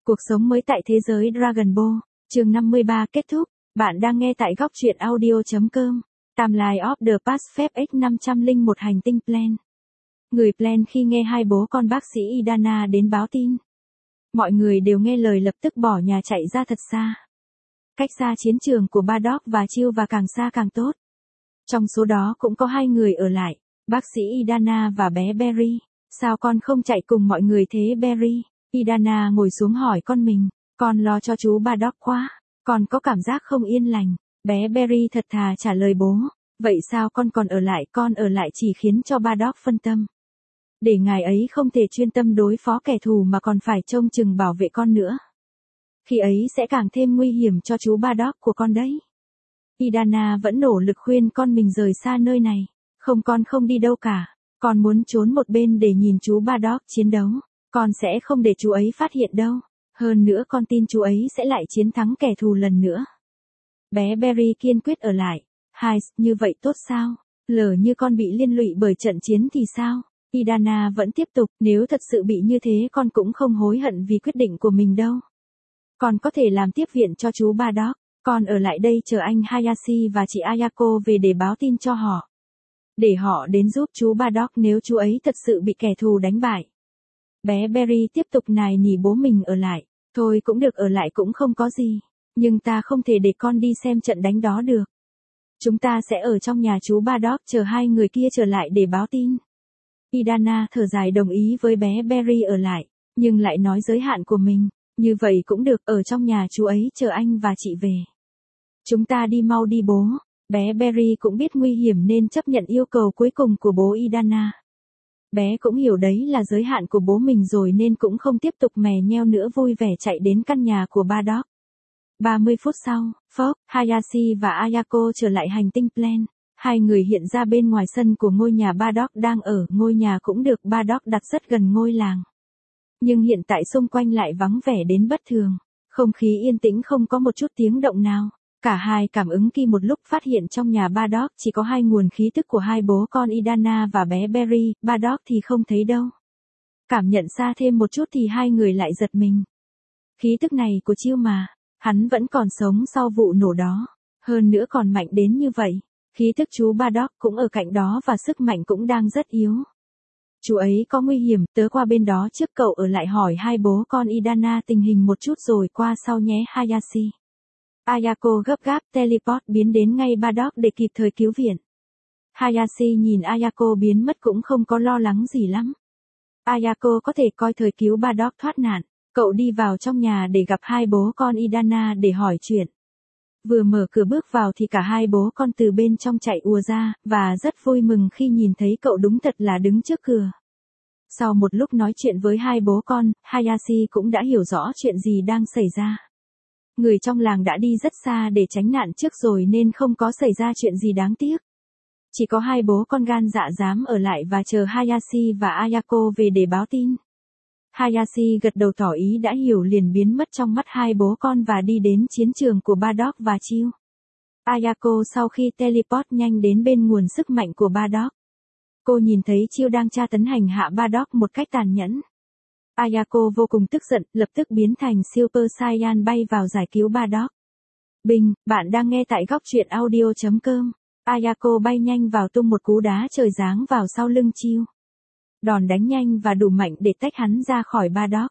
Cuộc sống mới tại thế giới Dragon Ball, chương 53 kết thúc. Bạn đang nghe tại góc truyện audio.com. Timeline of the Past phép X501 hành tinh Plan. Người Plan khi nghe hai bố con bác sĩ Idana đến báo tin. Mọi người đều nghe lời lập tức bỏ nhà chạy ra thật xa. Cách xa chiến trường của Bardock và Chill và càng xa càng tốt. Trong số đó cũng có hai người ở lại, bác sĩ Idana và bé Berry. Sao con không chạy cùng mọi người thế Berry? Idana ngồi xuống hỏi con mình, con lo cho chú Bardock quá, con có cảm giác không yên lành. Bé Berry thật thà trả lời bố, vậy sao con còn ở lại, con ở lại chỉ khiến cho Bardock phân tâm. Để ngài ấy không thể chuyên tâm đối phó kẻ thù mà còn phải trông chừng bảo vệ con nữa. Khi ấy sẽ càng thêm nguy hiểm cho chú Bardock của con đấy. Idana vẫn nỗ lực khuyên con mình rời xa nơi này. Không, con không đi đâu cả. Con muốn trốn một bên để nhìn chú Bardock chiến đấu. Con sẽ không để chú ấy phát hiện đâu. Hơn nữa con tin chú ấy sẽ lại chiến thắng kẻ thù lần nữa. Bé Berry kiên quyết ở lại. Hai, như vậy tốt sao? Lỡ như con bị liên lụy bởi trận chiến thì sao? Idana vẫn tiếp tục, nếu thật sự bị như thế con cũng không hối hận vì quyết định của mình đâu. Con có thể làm tiếp viện cho chú Bardock. Con ở lại đây chờ anh Hayashi và chị Ayako về để báo tin cho họ. Để họ đến giúp chú Bardock nếu chú ấy thật sự bị kẻ thù đánh bại. Bé Berry tiếp tục nài nỉ bố mình ở lại. Thôi cũng được, ở lại cũng không có gì. Nhưng ta không thể để con đi xem trận đánh đó được. Chúng ta sẽ ở trong nhà chú Bardock chờ hai người kia trở lại để báo tin. Idana thở dài đồng ý với bé Berry ở lại, nhưng lại nói giới hạn của mình. Như vậy cũng được, ở trong nhà chú ấy chờ anh và chị về. Chúng ta đi mau đi bố. Bé Berry cũng biết nguy hiểm nên chấp nhận yêu cầu cuối cùng của bố Idana. Bé cũng hiểu đấy là giới hạn của bố mình rồi nên cũng không tiếp tục mè nheo nữa, vui vẻ chạy đến căn nhà của Bardock. 30 phút sau, Fox, Hayashi và Ayako trở lại hành tinh Plan. Hai người hiện ra bên ngoài sân của ngôi nhà Bardock đang ở. Ngôi nhà cũng được Bardock đặt rất gần ngôi làng. Nhưng hiện tại xung quanh lại vắng vẻ đến bất thường. Không khí yên tĩnh, không có một chút tiếng động nào. Cả hai cảm ứng kỳ một lúc phát hiện trong nhà Bardock chỉ có hai nguồn khí tức của hai bố con Idana và bé Berry, Bardock thì không thấy đâu. Cảm nhận xa thêm một chút thì hai người lại giật mình. Khí tức này của Chill mà, hắn vẫn còn sống sau vụ nổ đó. Hơn nữa còn mạnh đến như vậy. Khí tức chú Bardock cũng ở cạnh đó và sức mạnh cũng đang rất yếu. Chú ấy có nguy hiểm, tớ qua bên đó trước, cậu ở lại hỏi hai bố con Idana tình hình một chút rồi qua sau nhé Hayashi. Ayako gấp gáp teleport biến đến ngay Bardock để kịp thời cứu viện. Hayashi nhìn Ayako biến mất cũng không có lo lắng gì lắm. Ayako có thể coi thời cứu Bardock thoát nạn. Cậu đi vào trong nhà để gặp hai bố con Idana để hỏi chuyện. Vừa mở cửa bước vào thì cả hai bố con từ bên trong chạy ùa ra, và rất vui mừng khi nhìn thấy cậu đúng thật là đứng trước cửa. Sau một lúc nói chuyện với hai bố con, Hayashi cũng đã hiểu rõ chuyện gì đang xảy ra. Người trong làng đã đi rất xa để tránh nạn trước rồi nên không có xảy ra chuyện gì đáng tiếc. Chỉ có hai bố con gan dạ dám ở lại và chờ Hayashi và Ayako về để báo tin. Hayashi gật đầu tỏ ý đã hiểu, liền biến mất trong mắt hai bố con và đi đến chiến trường của Bardock và Chill. Ayako sau khi teleport nhanh đến bên nguồn sức mạnh của Bardock. Cô nhìn thấy Chill đang tra tấn hành hạ Bardock một cách tàn nhẫn. Ayako vô cùng tức giận, lập tức biến thành Super Saiyan bay vào giải cứu Bardock. Bình, bạn đang nghe tại góc truyện audio.com. Ayako bay nhanh vào tung một cú đá trời giáng vào sau lưng Chill. Đòn đánh nhanh và đủ mạnh để tách hắn ra khỏi Bardock.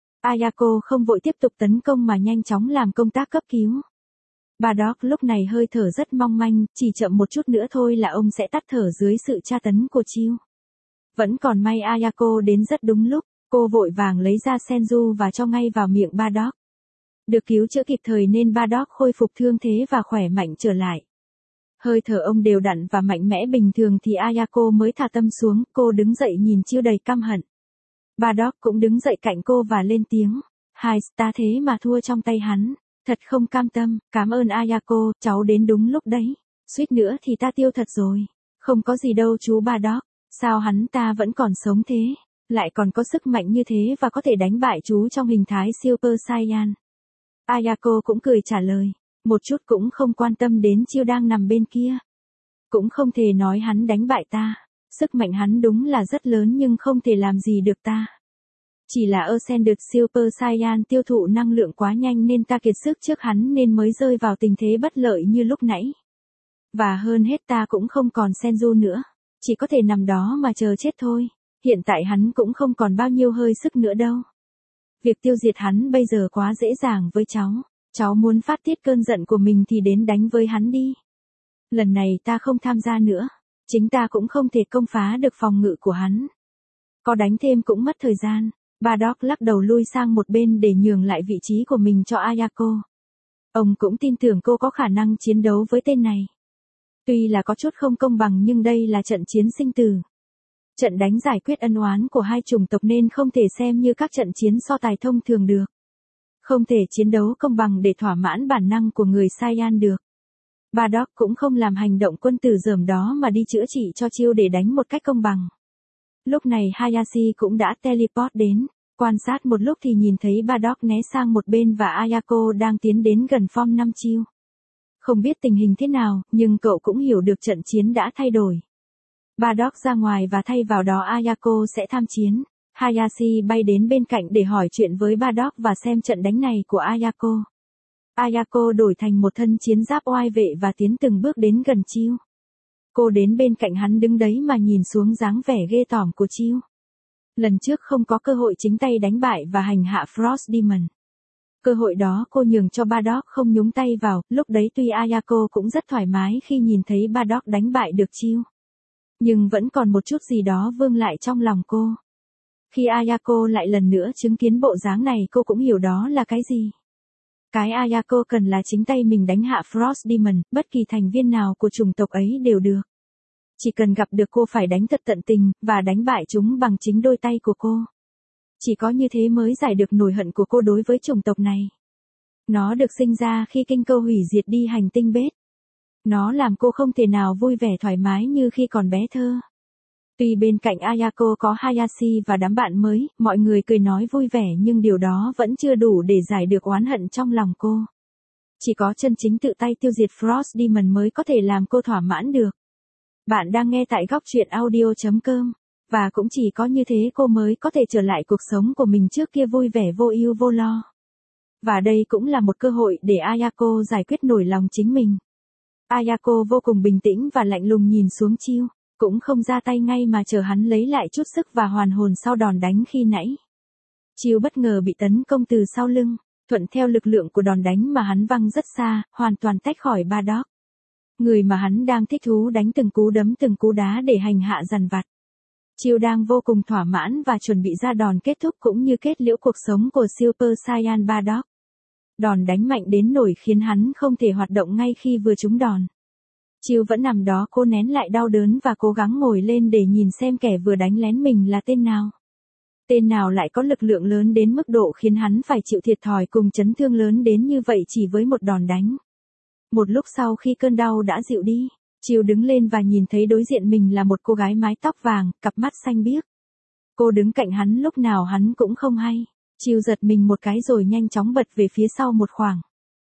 Ayako không vội tiếp tục tấn công mà nhanh chóng làm công tác cấp cứu. Bardock lúc này hơi thở rất mong manh, chỉ chậm một chút nữa thôi là ông sẽ tắt thở dưới sự tra tấn của Chill. Vẫn còn may Ayako đến rất đúng lúc, cô vội vàng lấy ra Senju và cho ngay vào miệng Bardock. Được cứu chữa kịp thời nên Bardock khôi phục thương thế và khỏe mạnh trở lại. Hơi thở ông đều đặn và mạnh mẽ bình thường thì Ayako mới thả tâm xuống, cô đứng dậy nhìn Chill đầy căm hận. Bardock cũng đứng dậy cạnh cô và lên tiếng. Hai, ta thế mà thua trong tay hắn, thật không cam tâm, cảm ơn Ayako, cháu đến đúng lúc đấy. Suýt nữa thì ta tiêu thật rồi. Không có gì đâu chú Bardock, sao hắn ta vẫn còn sống thế, lại còn có sức mạnh như thế và có thể đánh bại chú trong hình thái Super Saiyan. Ayako cũng cười trả lời. Một chút cũng không quan tâm đến Chill đang nằm bên kia. Cũng không thể nói hắn đánh bại ta. Sức mạnh hắn đúng là rất lớn nhưng không thể làm gì được ta. Chỉ là Ascended Super Saiyan tiêu thụ năng lượng quá nhanh nên ta kiệt sức trước hắn nên mới rơi vào tình thế bất lợi như lúc nãy. Và hơn hết ta cũng không còn Senju nữa. Chỉ có thể nằm đó mà chờ chết thôi. Hiện tại hắn cũng không còn bao nhiêu hơi sức nữa đâu. Việc tiêu diệt hắn bây giờ quá dễ dàng với cháu. Cháu muốn phát tiết cơn giận của mình thì đến đánh với hắn đi. Lần này ta không tham gia nữa. Chính ta cũng không thể công phá được phòng ngự của hắn. Có đánh thêm cũng mất thời gian. Bardock lắc đầu lui sang một bên để nhường lại vị trí của mình cho Ayako. Ông cũng tin tưởng cô có khả năng chiến đấu với tên này. Tuy là có chút không công bằng nhưng đây là trận chiến sinh tử. Trận đánh giải quyết ân oán của hai chủng tộc nên không thể xem như các trận chiến so tài thông thường được. Không thể chiến đấu công bằng để thỏa mãn bản năng của người Saiyan được. Bardock cũng không làm hành động quân tử dởm đó mà đi chữa trị cho Chiêu để đánh một cách công bằng. Lúc này Hayashi cũng đã teleport đến, quan sát một lúc thì nhìn thấy Bardock né sang một bên và Ayako đang tiến đến gần Form 5 Chiêu. Không biết tình hình thế nào, nhưng cậu cũng hiểu được trận chiến đã thay đổi. Bardock ra ngoài và thay vào đó Ayako sẽ tham chiến. Hayashi bay đến bên cạnh để hỏi chuyện với Bardock và xem trận đánh này của Ayako. Ayako đổi thành một thân chiến giáp oai vệ và tiến từng bước đến gần Chiêu. Cô đến bên cạnh hắn đứng đấy mà nhìn xuống dáng vẻ ghê tởm của Chiêu. Lần trước không có cơ hội chính tay đánh bại và hành hạ Frost Demon. Cơ hội đó cô nhường cho Bardock không nhúng tay vào, lúc đấy tuy Ayako cũng rất thoải mái khi nhìn thấy Bardock đánh bại được Chiêu. Nhưng vẫn còn một chút gì đó vương lại trong lòng cô. Khi Ayako lại lần nữa chứng kiến bộ dáng này cô cũng hiểu đó là cái gì. Cái Ayako cần là chính tay mình đánh hạ Frost Demon, bất kỳ thành viên nào của chủng tộc ấy đều được. Chỉ cần gặp được cô phải đánh thật tận tình, và đánh bại chúng bằng chính đôi tay của cô. Chỉ có như thế mới giải được nỗi hận của cô đối với chủng tộc này. Nó được sinh ra khi kinh câu hủy diệt đi hành tinh Bết. Nó làm cô không thể nào vui vẻ thoải mái như khi còn bé thơ. Tuy bên cạnh Ayako có Hayashi và đám bạn mới, mọi người cười nói vui vẻ nhưng điều đó vẫn chưa đủ để giải được oán hận trong lòng cô. Chỉ có chân chính tự tay tiêu diệt Frost Demon mới có thể làm cô thỏa mãn được. Bạn đang nghe tại góc truyện audio.com. Và cũng chỉ có như thế cô mới có thể trở lại cuộc sống của mình trước kia vui vẻ vô ưu vô lo. Và đây cũng là một cơ hội để Ayako giải quyết nỗi lòng chính mình. Ayako vô cùng bình tĩnh và lạnh lùng nhìn xuống Chiêu, cũng không ra tay ngay mà chờ hắn lấy lại chút sức và hoàn hồn sau đòn đánh khi nãy. Chiêu bất ngờ bị tấn công từ sau lưng, thuận theo lực lượng của đòn đánh mà hắn văng rất xa, hoàn toàn tách khỏi Bardock. Người mà hắn đang thích thú đánh từng cú đấm từng cú đá để hành hạ dằn vặt. Chiêu đang vô cùng thỏa mãn và chuẩn bị ra đòn kết thúc cũng như kết liễu cuộc sống của Super Saiyan Bardock. Đòn đánh mạnh đến nỗi khiến hắn không thể hoạt động ngay khi vừa trúng đòn. Chiêu vẫn nằm đó cô nén lại đau đớn và cố gắng ngồi lên để nhìn xem kẻ vừa đánh lén mình là tên nào. Tên nào lại có lực lượng lớn đến mức độ khiến hắn phải chịu thiệt thòi cùng chấn thương lớn đến như vậy chỉ với một đòn đánh. Một lúc sau khi cơn đau đã dịu đi, Chiêu đứng lên và nhìn thấy đối diện mình là một cô gái mái tóc vàng, cặp mắt xanh biếc. Cô đứng cạnh hắn lúc nào hắn cũng không hay. Chiêu giật mình một cái rồi nhanh chóng bật về phía sau một khoảng.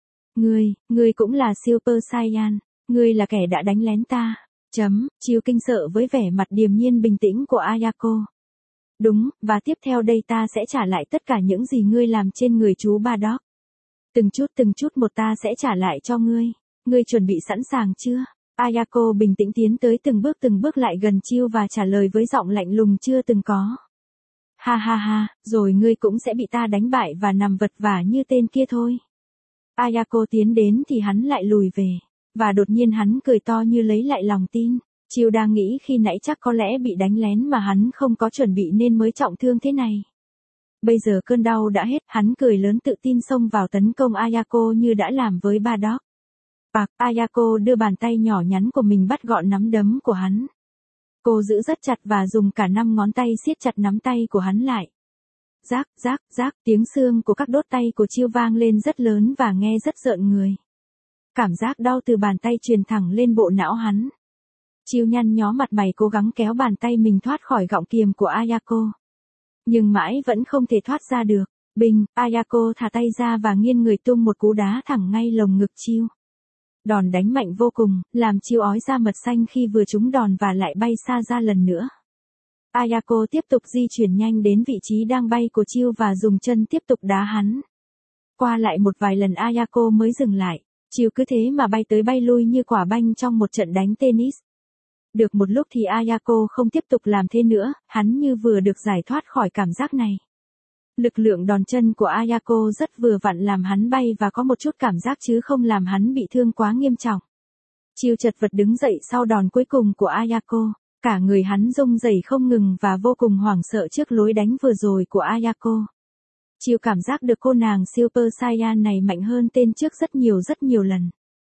Ngươi cũng là Super Saiyan, ngươi là kẻ đã đánh lén ta. Chiêu kinh sợ với vẻ mặt điềm nhiên bình tĩnh của Ayako. Đúng, và tiếp theo đây ta sẽ trả lại tất cả những gì ngươi làm trên người chú Bardock. Từng chút một ta sẽ trả lại cho ngươi. Ngươi chuẩn bị sẵn sàng chưa? Ayako bình tĩnh tiến tới từng bước lại gần Chiêu và trả lời với giọng lạnh lùng chưa từng có. Ha ha ha, rồi ngươi cũng sẽ bị ta đánh bại và nằm vật vã như tên kia thôi. Ayako tiến đến thì hắn lại lùi về, và đột nhiên hắn cười to như lấy lại lòng tin. Chiêu đang nghĩ khi nãy chắc có lẽ bị đánh lén mà hắn không có chuẩn bị nên mới trọng thương thế này. Bây giờ cơn đau đã hết, hắn cười lớn tự tin xông vào tấn công Ayako như đã làm với Bardock. Ayako đưa bàn tay nhỏ nhắn của mình bắt gọn nắm đấm của hắn. Cô giữ rất chặt và dùng cả 5 ngón tay siết chặt nắm tay của hắn lại. Rác, tiếng xương của các đốt tay của Chiêu vang lên rất lớn và nghe rất rợn người. Cảm giác đau từ bàn tay truyền thẳng lên bộ não hắn. Chiêu nhăn nhó mặt mày cố gắng kéo bàn tay mình thoát khỏi gọng kiềm của Ayako. Nhưng mãi vẫn không thể thoát ra được. Bình, Ayako thả tay ra và nghiêng người tung một cú đá thẳng ngay lồng ngực Chiêu. Đòn đánh mạnh vô cùng, làm Chiêu ói ra mật xanh khi vừa trúng đòn và lại bay xa ra lần nữa. Ayako tiếp tục di chuyển nhanh đến vị trí đang bay của Chiêu và dùng chân tiếp tục đá hắn. Qua lại một vài lần Ayako mới dừng lại. Chiêu cứ thế mà bay tới bay lui như quả banh trong một trận đánh tennis. Được một lúc thì Ayako không tiếp tục làm thế nữa, hắn như vừa được giải thoát khỏi cảm giác này. Lực lượng đòn chân của Ayako rất vừa vặn làm hắn bay và có một chút cảm giác chứ không làm hắn bị thương quá nghiêm trọng. Chiêu chật vật đứng dậy sau đòn cuối cùng của Ayako, cả người hắn rung rẩy không ngừng và vô cùng hoảng sợ trước lối đánh vừa rồi của Ayako. Chiêu cảm giác được cô nàng Super Saiyan này mạnh hơn tên trước rất nhiều lần.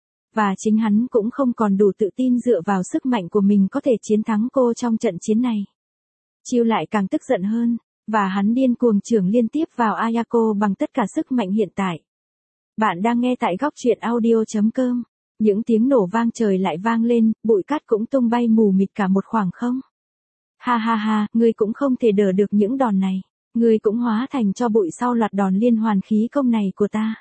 Và chính hắn cũng không còn đủ tự tin dựa vào sức mạnh của mình có thể chiến thắng cô trong trận chiến này. Chiêu lại càng tức giận hơn, và hắn điên cuồng chưởng liên tiếp vào Ayako bằng tất cả sức mạnh hiện tại. Bạn đang nghe tại góc truyện audio.com. Những tiếng nổ vang trời lại vang lên, bụi cát cũng tung bay mù mịt cả một khoảng không. Ha ha ha, ngươi cũng không thể đỡ được những đòn này. Ngươi cũng hóa thành cho bụi sau loạt đòn liên hoàn khí công này của ta.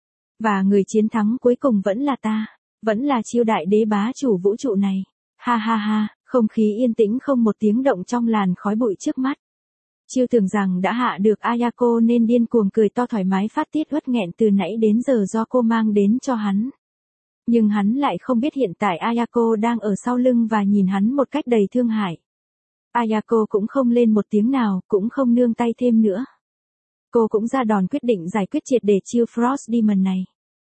Và người chiến thắng cuối cùng vẫn là ta. Vẫn là Chiêu đại đế bá chủ vũ trụ này. Ha ha ha, không khí yên tĩnh không một tiếng động trong làn khói bụi trước mắt. Chiêu tưởng rằng đã hạ được Ayako nên điên cuồng cười to thoải mái phát tiết uất nghẹn từ nãy đến giờ do cô mang đến cho hắn. Nhưng hắn lại không biết hiện tại Ayako đang ở sau lưng và nhìn hắn một cách đầy thương hại. Ayako cũng không lên một tiếng nào, cũng không nương tay thêm nữa. Cô cũng ra đòn quyết định giải quyết triệt để Chiêu Frost Demon này.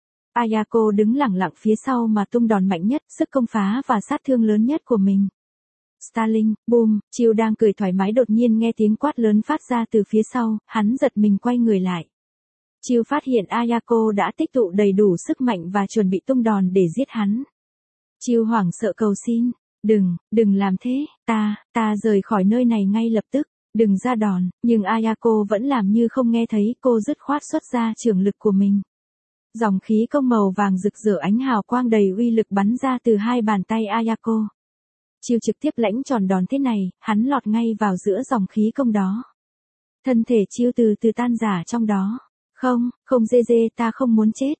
Ayako đứng lẳng lặng phía sau mà tung đòn mạnh nhất, sức công phá và sát thương lớn nhất của mình. Starling, boom, Chiêu đang cười thoải mái đột nhiên nghe tiếng quát lớn phát ra từ phía sau, hắn giật mình quay người lại. Chiêu phát hiện Ayako đã tích tụ đầy đủ sức mạnh và chuẩn bị tung đòn để giết hắn. Chiêu hoảng sợ cầu xin, đừng làm thế, ta rời khỏi nơi này ngay lập tức, đừng ra đòn, nhưng Ayako vẫn làm như không nghe thấy, cô dứt khoát xuất ra trường lực của mình. Dòng khí công màu vàng rực rỡ ánh hào quang đầy uy lực bắn ra từ hai bàn tay Ayako. Chiêu trực tiếp lãnh tròn đòn thế này, hắn lọt ngay vào giữa dòng khí công đó. Thân thể Chiêu từ từ tan rã trong đó. Không dê, ta không muốn chết.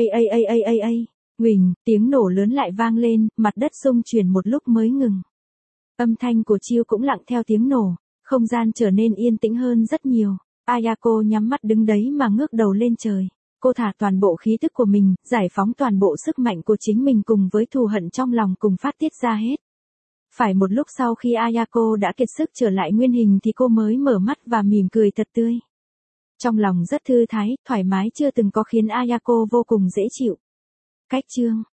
Nguỳnh, tiếng nổ lớn lại vang lên, mặt đất xung chuyển một lúc mới ngừng. Âm thanh của Chiêu cũng lặng theo tiếng nổ, không gian trở nên yên tĩnh hơn rất nhiều. Ayako nhắm mắt đứng đấy mà ngước đầu lên trời. Cô thả toàn bộ khí tức của mình, giải phóng toàn bộ sức mạnh của chính mình cùng với thù hận trong lòng cùng phát tiết ra hết. Phải một lúc sau khi Ayako đã kiệt sức trở lại nguyên hình thì cô mới mở mắt và mỉm cười thật tươi. Trong lòng rất thư thái, thoải mái chưa từng có khiến Ayako vô cùng dễ chịu. Cách chương